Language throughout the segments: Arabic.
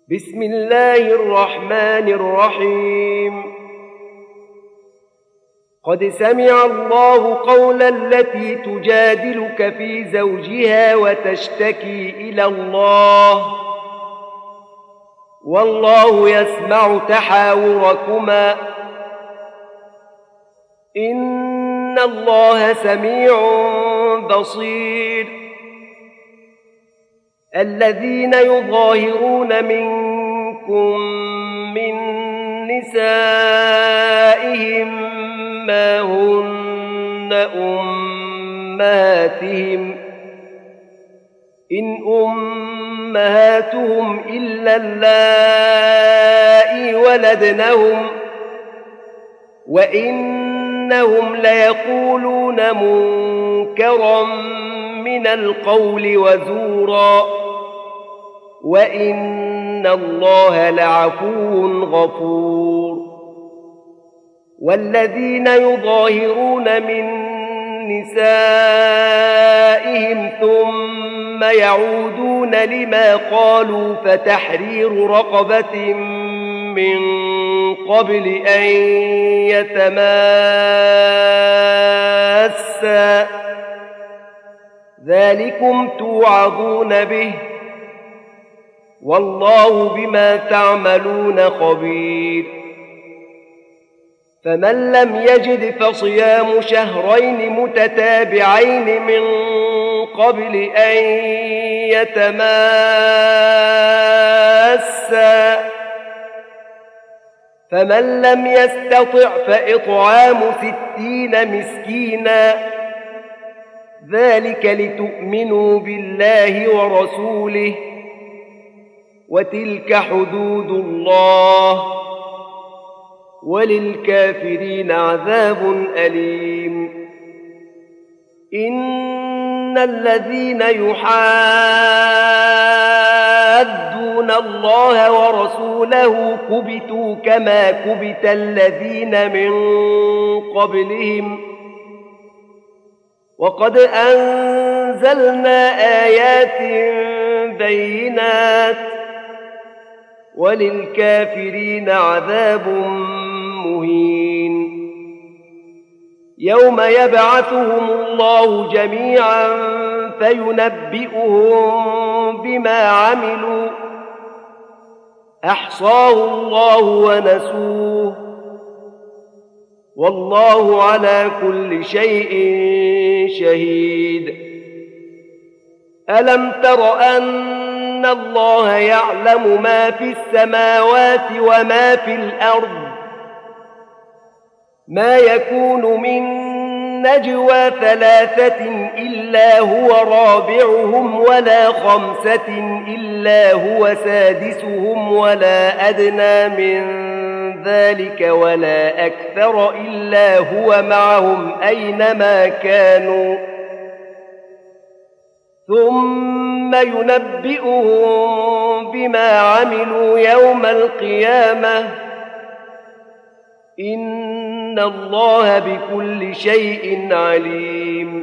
بسم الله الرحمن الرحيم. قد سمع الله قول التي تجادلك في زوجها وتشتكي إلى الله والله يسمع تحاوركما إن الله سميع بصير. الذين يظاهرون منكم من نسائهم ما هن أمهاتهم إن أمهاتهم إلا اللائي ولدنهم وإنهم ليقولون منكرا من القول وزورا وإن الله لعفو غفور. والذين يظاهرون من نسائهم ثم يعودون لما قالوا فتحرير رقبة من قبل أن يتماسا ذلكم توعظون به والله بما تعملون خبير. فمن لم يجد فصيام شهرين متتابعين من قبل أن يتماسا فمن لم يستطع فإطعام 60 مسكينا ذلك لتؤمنوا بالله ورسوله وتلك حدود الله وللكافرين عذاب أليم. إن الذين يحادون الله ورسوله كبتوا كما كبت الذين من قبلهم وقد أنزلنا آيات بينات وللكافرين عذاب مهين. يوم يبعثهم الله جميعا فينبئهم بما عملوا أحصاه الله ونسوه والله على كل شيء شهيد. ألم تر أن الله يعلم ما في السماوات وما في الأرض ما يكون من نجوى 3 إلا هو رابعهم ولا 5 إلا هو سادسهم ولا أدنى من ذلك ولا أكثر إلا هو معهم أينما كانوا ثم ينبئهم بما عملوا يوم القيامة إن الله بكل شيء عليم.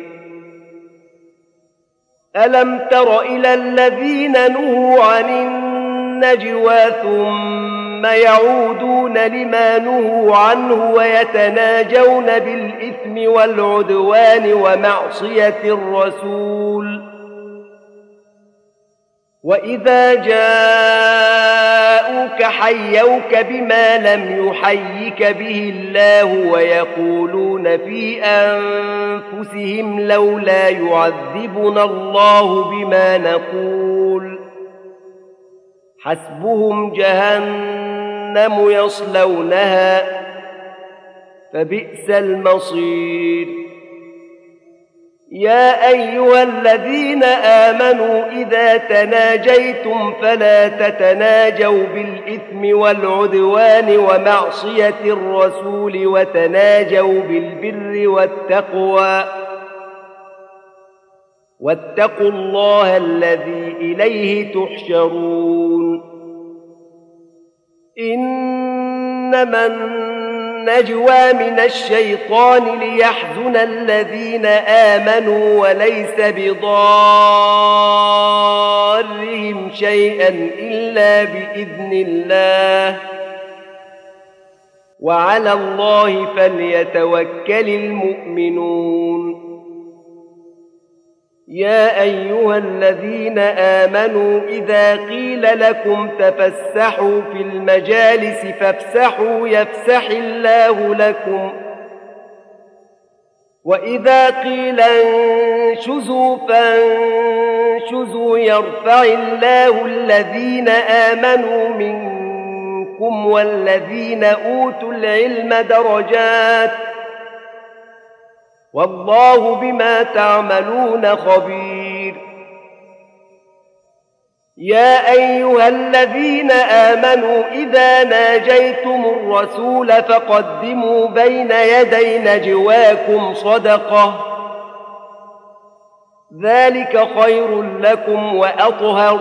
ألم تر إلى الذين نهوا عن النجوى ثم يعودون لما نهوا عنه ويتناجون بالإثم والعدوان ومعصية الرسول وإذا جاءوك حيوك بما لم يحيك به الله ويقولون في أنفسهم لولا يعذبنا الله بما نقول حسبهم جهنم يصلونها فبئس المصير. يا أيها الذين آمنوا إذا تناجيتم فلا تتناجوا بالإثم والعدوان ومعصية الرسول وتناجوا بالبر والتقوى واتقوا الله الذي إليه تحشرون. إنما النجوى من الشيطان ليحزن الذين آمنوا وليس بضارهم شيئا إلا بإذن الله وعلى الله فليتوكل المؤمنون. يا أيها الذين آمنوا إذا قيل لكم تفسحوا في المجالس فافسحوا يفسح الله لكم وإذا قيل انشزوا فانشزوا يرفع الله الذين آمنوا منكم والذين أوتوا العلم درجات والله بما تعملون خبير. يا أيها الذين آمنوا إذا ناجيتم الرسول فقدموا بين يدي نجواكم صدقة ذلك خير لكم وأطهر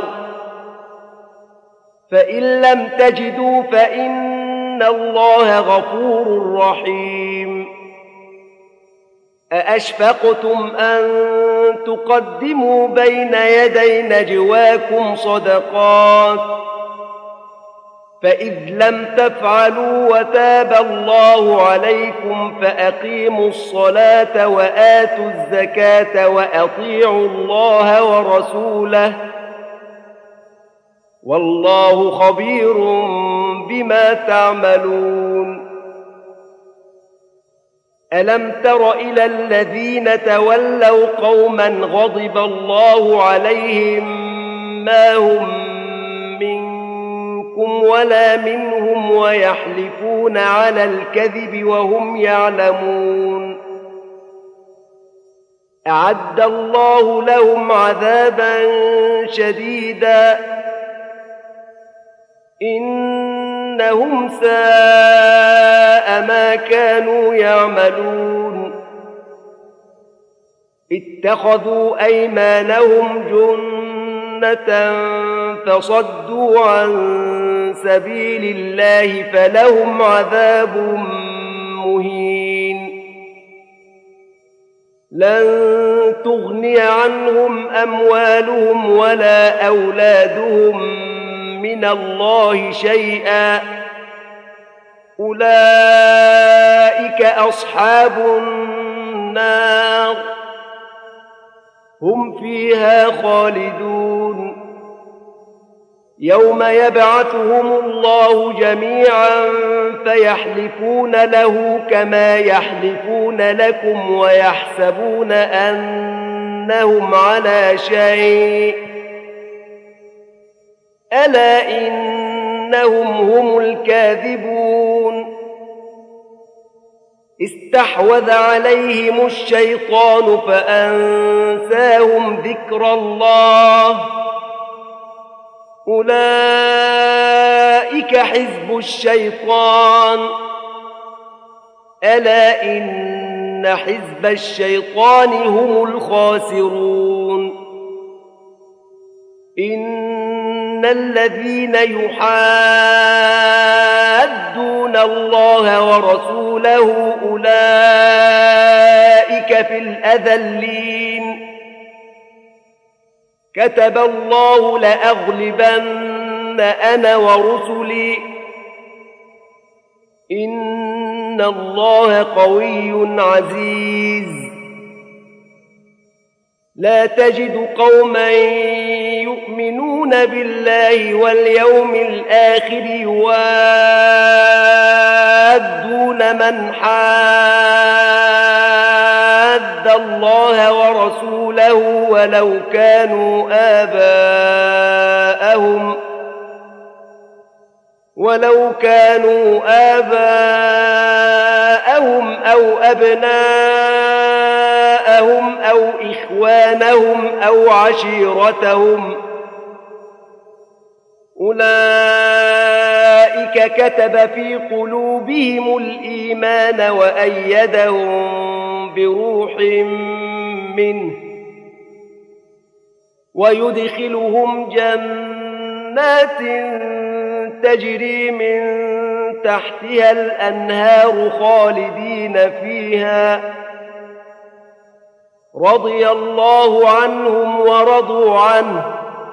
فإن لم تجدوا فإن الله غفور رحيم. أأشفقتم أن تقدموا بين يدي نجواكم صدقات فإذ لم تفعلوا وتاب الله عليكم فأقيموا الصلاة وآتوا الزكاة وأطيعوا الله ورسوله والله خبير بما تعملون. ألم تر إلى الذين تولوا قوما غضب الله عليهم ما هم منكم ولا منهم ويحلفون على الكذب وهم يعلمون أعد الله لهم عذابا شديدا إنهم ساء ما كانوا يعملون اتخذوا أيمانهم جنة فصدوا عن سبيل الله فلهم عذاب مهين لن تغني عنهم أموالهم ولا أولادهم من الله شيئا أولئك أصحاب النار هم فيها خالدون. يوم يبعثهم الله جميعا فيحلفون له كما يحلفون لكم ويحسبون أنهم على شيء ألا إنهم هم الكاذبون. استحوذ عليهم الشيطان فأنساهم ذكر الله أولئك حزب الشيطان ألا إن حزب الشيطان هم الخاسرون. إن الذين يحادون الله ورسوله أولئك في الأذلين كتب الله لأغلبن أنا ورسلي إن الله قوي عزيز. لا تجد قوما يؤمنون بالله واليوم الآخر يوادون من حاد الله ورسوله ولو كانوا آباءهم أو أبناءهم أو إخوانهم أو عشيرتهم أولئك كتب في قلوبهم الإيمان وأيدهم بروح منه ويدخلهم جنات تجري من تحتها الأنهار خالدين فيها رضي الله عنهم ورضوا عنه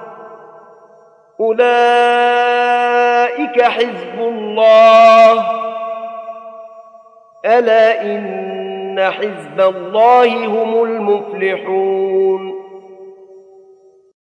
أولئك حزب الله ألا إن حزب الله هم المفلحون